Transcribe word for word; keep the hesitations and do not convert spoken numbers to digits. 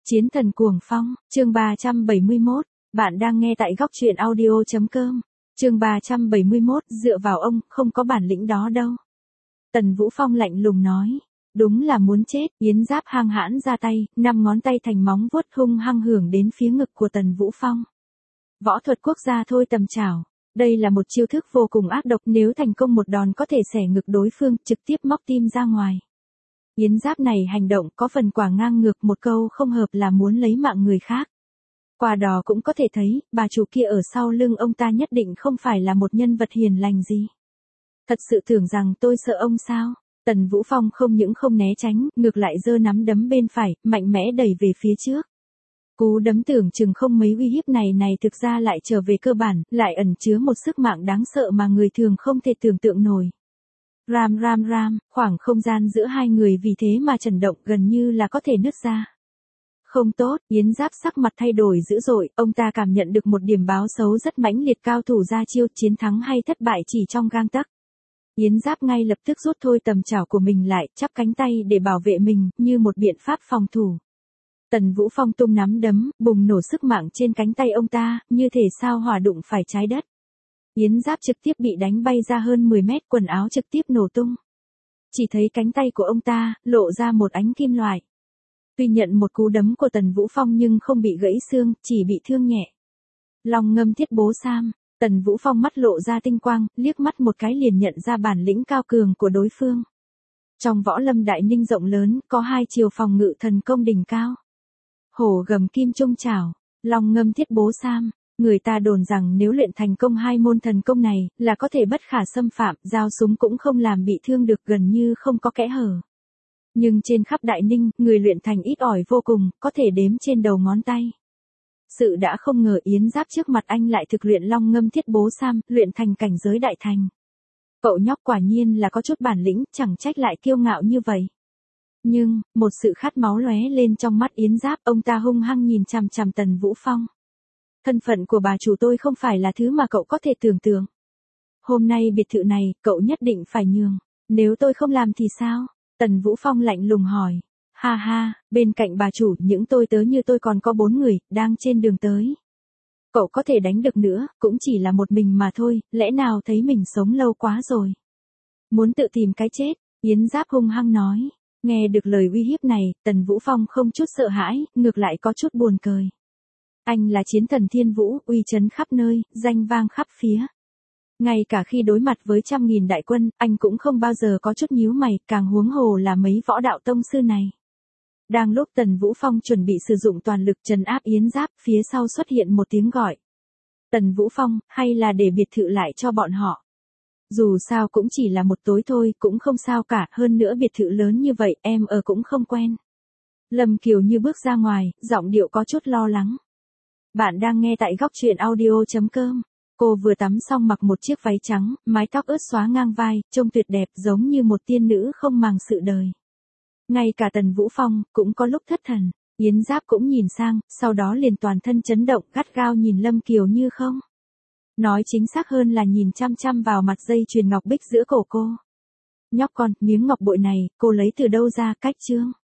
Chiến thần cuồng phong, chương ba trăm bảy mươi mốt, bạn đang nghe tại góc truyện audio.com, chương ba trăm bảy mươi mốt, dựa vào ông, không có bản lĩnh đó đâu. Tần Vũ Phong lạnh lùng nói, đúng là muốn chết, Yến Giáp hăng hãn ra tay, năm ngón tay thành móng vuốt hung hăng hưởng đến phía ngực của Tần Vũ Phong. Võ thuật quốc gia thôi tầm chảo, đây là một chiêu thức vô cùng ác độc, nếu thành công một đòn có thể xẻ ngực đối phương, trực tiếp móc tim ra ngoài. Yến Giáp này hành động có phần quả ngang ngược, một câu không hợp là muốn lấy mạng người khác. Qua đó cũng có thể thấy, bà chủ kia ở sau lưng ông ta nhất định không phải là một nhân vật hiền lành gì. Thật sự tưởng rằng tôi sợ ông sao? Tần Vũ Phong không những không né tránh, ngược lại giơ nắm đấm bên phải, mạnh mẽ đẩy về phía trước. Cú đấm tưởng chừng không mấy uy hiếp này này thực ra lại trở về cơ bản, lại ẩn chứa một sức mạnh đáng sợ mà người thường không thể tưởng tượng nổi. Ram ram ram, khoảng không gian giữa hai người vì thế mà chấn động, gần như là có thể nứt ra. Không tốt, Yến Giáp sắc mặt thay đổi dữ dội, ông ta cảm nhận được một điểm báo xấu rất mãnh liệt, cao thủ ra chiêu, chiến thắng hay thất bại chỉ trong gang tấc. Yến Giáp ngay lập tức rút thôi tầm chảo của mình lại, chắp cánh tay để bảo vệ mình, như một biện pháp phòng thủ. Tần Vũ Phong tung nắm đấm, bùng nổ sức mạnh trên cánh tay ông ta, như thể sao hỏa đụng phải trái đất. Yến Giáp trực tiếp bị đánh bay ra hơn mười mét, quần áo trực tiếp nổ tung. Chỉ thấy cánh tay của ông ta, lộ ra một ánh kim loại. Tuy nhận một cú đấm của Tần Vũ Phong nhưng không bị gãy xương, chỉ bị thương nhẹ. Long ngâm thiết bố sam, Tần Vũ Phong mắt lộ ra tinh quang, liếc mắt một cái liền nhận ra bản lĩnh cao cường của đối phương. Trong võ lâm đại ninh rộng lớn, có hai chiều phòng ngự thần công đỉnh cao. Hổ gầm kim trung chảo, long ngâm thiết bố sam. Người ta đồn rằng nếu luyện thành công hai môn thần công này, là có thể bất khả xâm phạm, dao súng cũng không làm bị thương được, gần như không có kẽ hở. Nhưng trên khắp Đại Ninh, người luyện thành ít ỏi vô cùng, có thể đếm trên đầu ngón tay. Sự đã không ngờ Yến Giáp trước mặt anh lại thực luyện long ngâm thiết bố sam, luyện thành cảnh giới đại thành. Cậu nhóc quả nhiên là có chút bản lĩnh, chẳng trách lại kiêu ngạo như vậy. Nhưng, một sự khát máu lóe lên trong mắt Yến Giáp, ông ta hung hăng nhìn chằm chằm Tần Vũ Phong. Thân phận của bà chủ tôi không phải là thứ mà cậu có thể tưởng tượng. Hôm nay biệt thự này, cậu nhất định phải nhường. Nếu tôi không làm thì sao? Tần Vũ Phong lạnh lùng hỏi. Ha ha, bên cạnh bà chủ, những tôi tớ như tôi còn có bốn người, đang trên đường tới. Cậu có thể đánh được nữa, cũng chỉ là một mình mà thôi, lẽ nào thấy mình sống lâu quá rồi. Muốn tự tìm cái chết, Yến Giáp hung hăng nói. Nghe được lời uy hiếp này, Tần Vũ Phong không chút sợ hãi, ngược lại có chút buồn cười. Anh là chiến thần thiên vũ, uy chấn khắp nơi, danh vang khắp phía. Ngay cả khi đối mặt với trăm nghìn đại quân, anh cũng không bao giờ có chút nhíu mày, càng huống hồ là mấy võ đạo tông sư này. Đang lúc Tần Vũ Phong chuẩn bị sử dụng toàn lực trấn áp Yến Giáp, phía sau xuất hiện một tiếng gọi. Tần Vũ Phong, hay là để biệt thự lại cho bọn họ. Dù sao cũng chỉ là một tối thôi, cũng không sao cả, hơn nữa biệt thự lớn như vậy, em ở cũng không quen. Lâm Kiều Như bước ra ngoài, giọng điệu có chút lo lắng. Bạn đang nghe tại góc truyện audio.com. Cô vừa tắm xong, mặc một chiếc váy trắng, mái tóc ướt xóa ngang vai, trông tuyệt đẹp giống như một tiên nữ không màng sự đời. Ngay cả Tần Vũ Phong cũng có lúc thất thần. Yến Giáp cũng nhìn sang, sau đó liền toàn thân chấn động, gắt gao nhìn Lâm Kiều Như không. Nói chính xác hơn là nhìn chăm chăm vào mặt dây chuyền ngọc bích giữa cổ cô. Nhóc con, miếng ngọc bội này, cô lấy từ đâu ra, cách chương?